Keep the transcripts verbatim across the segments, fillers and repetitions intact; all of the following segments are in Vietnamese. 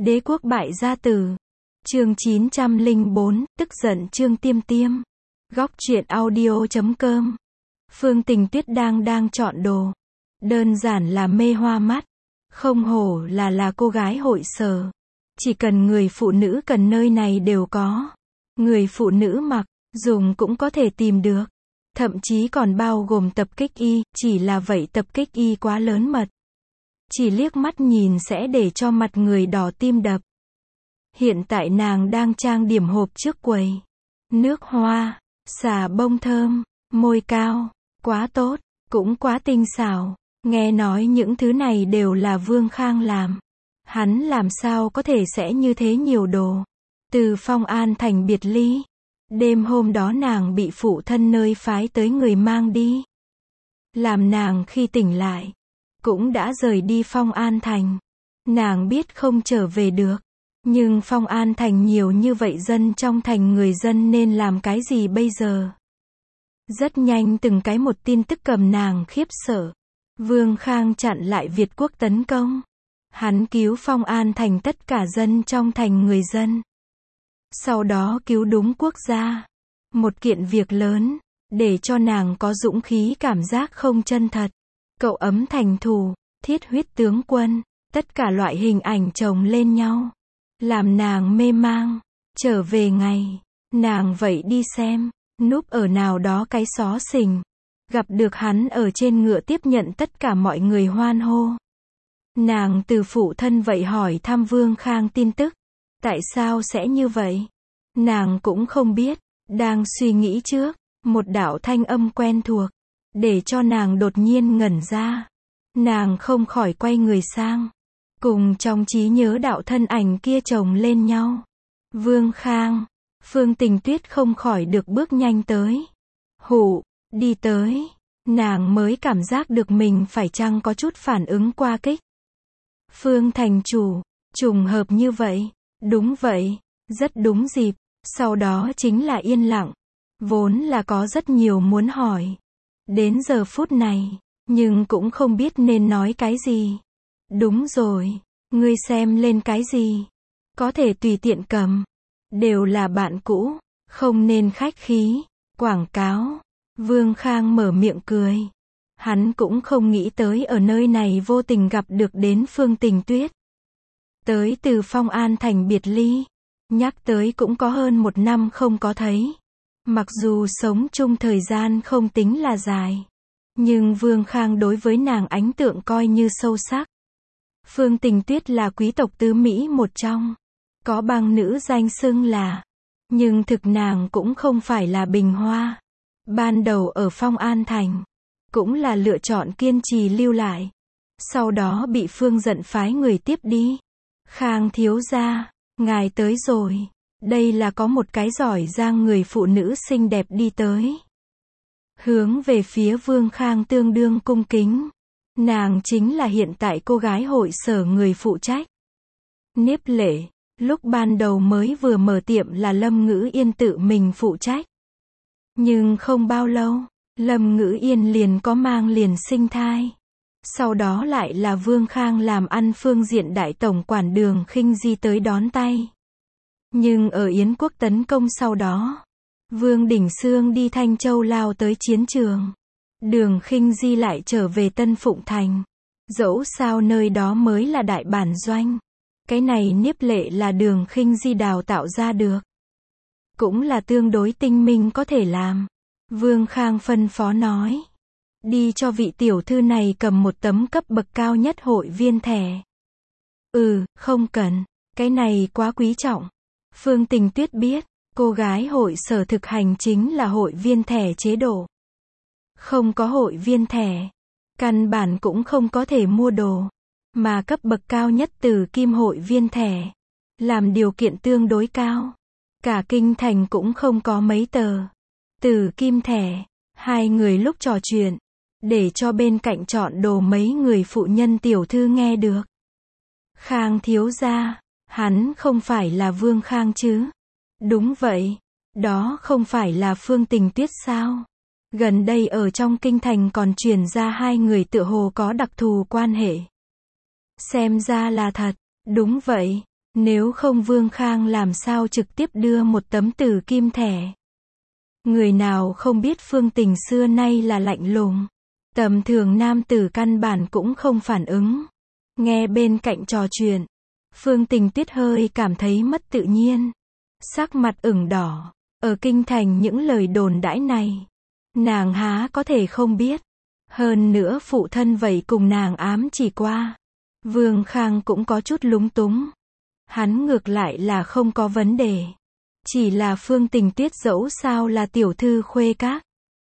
Đế quốc bại gia tử. Chương chín trăm lẻ bốn, tức giận Trương Tiêm Tiêm. Góc truyện audio chấm com. Phương Tình Tuyết đang đang chọn đồ. Đơn giản là mê hoa mắt. Không hổ là là cô gái hội sở. Chỉ cần người phụ nữ cần nơi này đều có. Người phụ nữ mặc, dùng cũng có thể tìm được. Thậm chí còn bao gồm tập kích y, chỉ là vậy tập kích y quá lớn mật. Chỉ liếc mắt nhìn sẽ để cho mặt người đỏ tim đập. Hiện tại nàng đang trang điểm hộp trước quầy. Nước hoa, xà bông thơm, môi cao, quá tốt, cũng quá tinh xảo. Nghe nói những thứ này đều là Vương Khang làm. Hắn làm sao có thể sẽ như thế nhiều đồ. Từ Phong An thành biệt ly. Đêm hôm đó nàng bị phụ thân nơi phái tới người mang đi. Làm nàng khi tỉnh lại, cũng đã rời đi Phong An thành. Nàng biết không trở về được. Nhưng Phong An thành nhiều như vậy dân trong thành người dân nên làm cái gì bây giờ? Rất nhanh từng cái một tin tức cầm nàng khiếp sợ. Vương Khang chặn lại Việt quốc tấn công. Hắn cứu Phong An thành tất cả dân trong thành người dân. Sau đó cứu đúng quốc gia. Một kiện việc lớn, để cho nàng có dũng khí cảm giác không chân thật. Cậu ấm thành thù, thiết huyết tướng quân, tất cả loại hình ảnh chồng lên nhau. Làm nàng mê mang. Trở về ngày, nàng vậy đi xem, núp ở nào đó cái xó xỉnh. Gặp được hắn ở trên ngựa tiếp nhận tất cả mọi người hoan hô. Nàng từ phụ thân vậy hỏi thăm Vương Khang tin tức. Tại sao sẽ như vậy? Nàng cũng không biết. Đang suy nghĩ trước, một đạo thanh âm quen thuộc, để cho nàng đột nhiên ngẩn ra. Nàng không khỏi quay người sang. Cùng trong trí nhớ đạo thân ảnh kia chồng lên nhau. Vương Khang. Phương Tình Tuyết không khỏi được bước nhanh tới. Hụ, đi tới. Nàng mới cảm giác được mình phải chăng có chút phản ứng qua kích. Phương thành chủ, trùng hợp như vậy. Đúng vậy, rất đúng dịp. Sau đó chính là yên lặng. Vốn là có rất nhiều muốn hỏi. Đến giờ phút này, nhưng cũng không biết nên nói cái gì. Đúng rồi, ngươi xem lên cái gì? Có thể tùy tiện cầm. Đều là bạn cũ, không nên khách khí. Quảng cáo. Vương Khang mở miệng cười. Hắn cũng không nghĩ tới ở nơi này vô tình gặp được đến Phương Tình Tuyết. Tới từ Phong An thành biệt ly. Nhắc tới cũng có hơn một năm không có thấy. Mặc dù sống chung thời gian không tính là dài. Nhưng Vương Khang đối với nàng ấn tượng coi như sâu sắc. Phương Tình Tuyết là quý tộc tứ Mỹ một trong. Có bang nữ danh xưng là. Nhưng thực nàng cũng không phải là bình hoa. Ban đầu ở Phong An thành. Cũng là lựa chọn kiên trì lưu lại. Sau đó bị Phương giận phái người tiếp đi. Khang thiếu gia, ngài tới rồi. Đây là có một cái giỏi giang người phụ nữ xinh đẹp đi tới. Hướng về phía Vương Khang tương đương cung kính. Nàng chính là hiện tại cô gái hội sở người phụ trách. Niếp Lệ, lúc ban đầu mới vừa mở tiệm là Lâm Ngữ Yên tự mình phụ trách. Nhưng không bao lâu, Lâm Ngữ Yên liền có mang liền sinh thai. Sau đó lại là Vương Khang làm ăn phương diện đại tổng quản Đường Khinh Di tới đón tay. Nhưng ở Yến quốc tấn công sau đó, Vương Đỉnh Xương đi Thanh Châu lao tới chiến trường. Đường Khinh Di lại trở về Tân Phụng Thành. Dẫu sao nơi đó mới là đại bản doanh. Cái này Niếp Lệ là Đường Khinh Di đào tạo ra được. Cũng là tương đối tinh minh có thể làm. Vương Khang phân phó nói. Đi cho vị tiểu thư này cầm một tấm cấp bậc cao nhất hội viên thẻ. Ừ, không cần. Cái này quá quý trọng. Phương Tình Tuyết biết, cô gái hội sở thực hành chính là hội viên thẻ chế độ. Không có hội viên thẻ, căn bản cũng không có thể mua đồ. Mà cấp bậc cao nhất từ kim hội viên thẻ, làm điều kiện tương đối cao. Cả kinh thành cũng không có mấy tờ. Từ kim thẻ, hai người lúc trò chuyện, để cho bên cạnh chọn đồ mấy người phụ nhân tiểu thư nghe được. Khang thiếu gia, hắn không phải là Vương Khang chứ? Đúng vậy, đó không phải là Phương Tình Tuyết sao? Gần đây ở trong kinh thành còn truyền ra hai người tựa hồ có đặc thù quan hệ. Xem ra là thật, đúng vậy, Nếu không Vương Khang làm sao trực tiếp đưa một tấm tử kim thẻ. Người nào không biết Phương Tình xưa nay là lạnh lùng. Tầm thường nam tử căn bản cũng không phản ứng. Nghe bên cạnh trò chuyện, Phương Tình Tuyết hơi cảm thấy mất tự nhiên. Sắc mặt ửng đỏ. Ở kinh thành những lời đồn đãi này, nàng há có thể không biết. Hơn nữa phụ thân vậy cùng nàng ám chỉ qua. Vương Khang cũng có chút lúng túng. Hắn ngược lại là không có vấn đề. Chỉ là Phương Tình Tuyết dẫu sao là tiểu thư khuê các.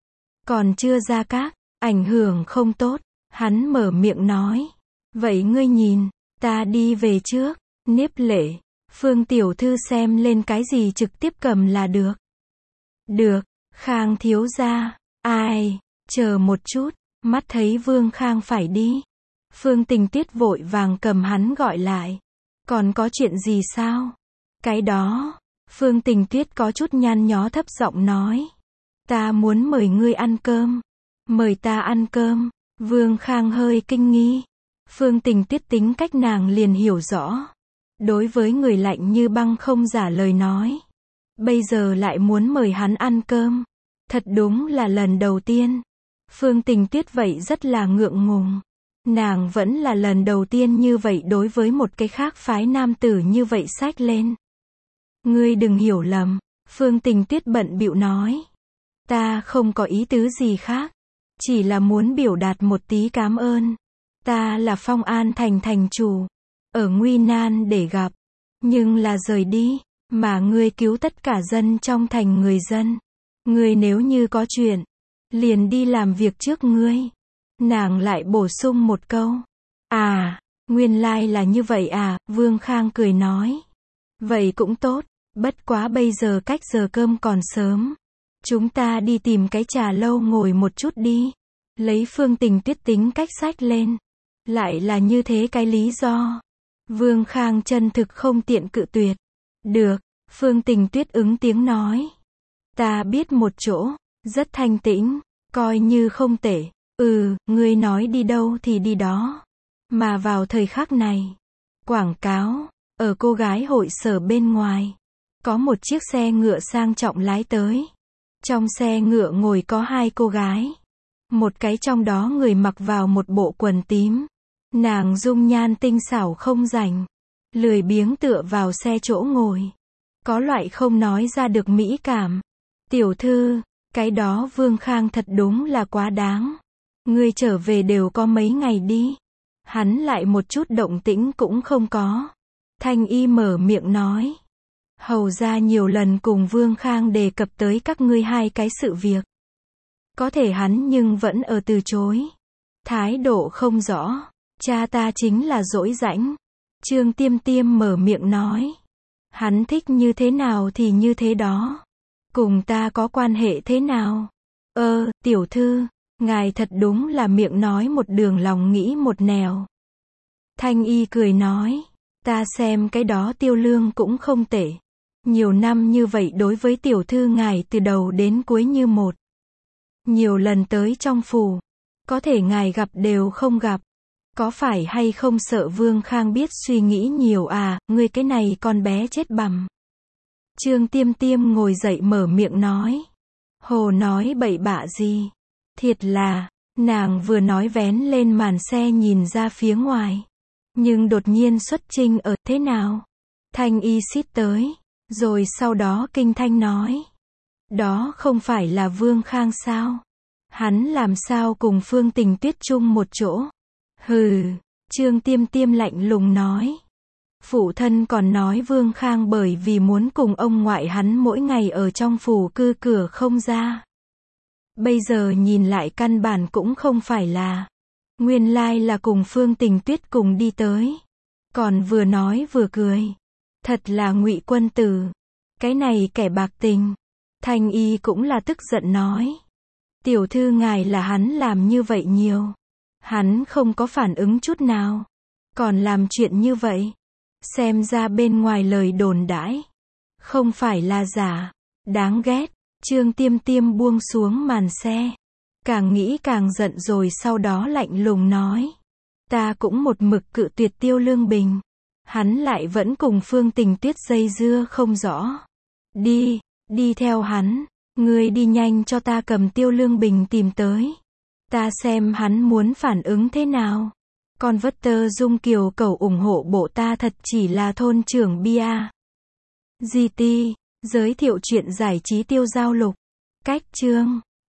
Còn chưa ra các, ảnh hưởng không tốt. Hắn mở miệng nói. Vậy ngươi nhìn, ta đi về trước. Niếp lệ, Phương tiểu thư xem lên cái gì trực tiếp cầm là được. Được, Khang thiếu gia. Ai, chờ một chút. Mắt thấy Vương Khang phải đi. Phương Tình Tuyết vội vàng cầm hắn gọi lại. Còn có chuyện gì sao? Cái đó. Phương Tình Tuyết có chút nhăn nhó thấp giọng nói. Ta muốn mời ngươi ăn cơm. Mời ta ăn cơm. Vương Khang hơi kinh nghi. Phương Tình Tuyết tính cách nàng liền hiểu rõ. Đối với người lạnh như băng không giả lời nói. Bây giờ lại muốn mời hắn ăn cơm. Thật đúng là lần đầu tiên. Phương Tình Tuyết vậy rất là ngượng ngùng. Nàng vẫn là lần đầu tiên như vậy đối với một cái khác phái nam tử như vậy xách lên. Ngươi đừng hiểu lầm. Phương Tình Tuyết bận bịu nói. Ta không có ý tứ gì khác. Chỉ là muốn biểu đạt một tí cảm ơn. Ta là Phong An thành thành chủ. Ở nguy nan để gặp. Nhưng là rời đi. Mà ngươi cứu tất cả dân trong thành người dân. Ngươi nếu như có chuyện. Liền đi làm việc trước ngươi. Nàng lại bổ sung một câu. À, nguyên lai là như vậy à, Vương Khang cười nói. Vậy cũng tốt, bất quá bây giờ cách giờ cơm còn sớm. Chúng ta đi tìm cái trà lâu ngồi một chút đi. Lấy Phương Tình Tuyết tính cách xách lên. Lại là như thế cái lý do. Vương Khang chân thực không tiện cự tuyệt. Được, Phương Tình Tuyết ứng tiếng nói. Ta biết một chỗ, rất thanh tĩnh, coi như không tệ. Ừ, ngươi nói đi đâu thì đi đó. Mà vào thời khắc này, quảng cáo, ở cô gái hội sở bên ngoài, có một chiếc xe ngựa sang trọng lái tới. Trong xe ngựa ngồi có hai cô gái. Một cái trong đó người mặc vào một bộ quần tím. Nàng dung nhan tinh xảo không rảnh. Lười biếng tựa vào xe chỗ ngồi. Có loại không nói ra được mỹ cảm. Tiểu thư, cái đó Vương Khang thật đúng là quá đáng. Ngươi trở về đều có mấy ngày đi. Hắn lại một chút động tĩnh cũng không có. Thanh y mở miệng nói. Hầu ra nhiều lần cùng Vương Khang đề cập tới các ngươi hai cái sự việc. Có thể hắn nhưng vẫn ở từ chối. Thái độ không rõ. Cha ta chính là dỗi rãnh. Trương Tiêm Tiêm mở miệng nói. Hắn thích như thế nào thì như thế đó. Cùng ta có quan hệ thế nào? Ơ, tiểu thư, ngài thật đúng là miệng nói một đường lòng nghĩ một nẻo. Thanh y cười nói. Ta xem cái đó Tiêu Lương cũng không tệ. Nhiều năm như vậy đối với tiểu thư ngài từ đầu đến cuối như một. Nhiều lần tới trong phủ. Có thể ngài gặp đều không gặp. Có phải hay không sợ Vương Khang biết suy nghĩ nhiều à, ngươi cái này con bé chết bằm. Trương Tiêm Tiêm ngồi dậy mở miệng nói. Hồ nói bậy bạ gì. Thiệt là, nàng vừa nói vén lên màn xe nhìn ra phía ngoài. Nhưng đột nhiên xuất trinh ở thế nào? Thanh y xít tới. Rồi sau đó kinh thanh nói. Đó không phải là Vương Khang sao? Hắn làm sao cùng Phương Tình Tuyết chung một chỗ? Hừ, Trương Tiêm Tiêm lạnh lùng nói. Phụ thân còn nói Vương Khang bởi vì muốn cùng ông ngoại hắn mỗi ngày ở trong phủ cư cửa không ra. Bây giờ nhìn lại căn bản cũng không phải là. Nguyên lai là cùng Phương Tình Tuyết cùng đi tới. Còn vừa nói vừa cười. Thật là ngụy quân tử. Cái này kẻ bạc tình. Thanh y cũng là tức giận nói. Tiểu thư ngài là hắn làm như vậy nhiều. Hắn không có phản ứng chút nào. Còn làm chuyện như vậy. Xem ra bên ngoài lời đồn đãi. Không phải là giả. Đáng ghét. Trương Tiêm Tiêm buông xuống màn xe. Càng nghĩ càng giận rồi sau đó lạnh lùng nói. Ta cũng một mực cự tuyệt Tiêu Lương Bình. Hắn lại vẫn cùng Phương Tình Tuyết dây dưa không rõ. Đi, đi theo hắn. Ngươi đi nhanh cho ta cầm Tiêu Lương Bình tìm tới. Ta xem hắn muốn phản ứng thế nào. Con vất tơ Dung Kiều cầu ủng hộ bộ ta thật chỉ là thôn trưởng bia. giê tê, giới thiệu chuyện giải trí tiêu giao lục. Cách chương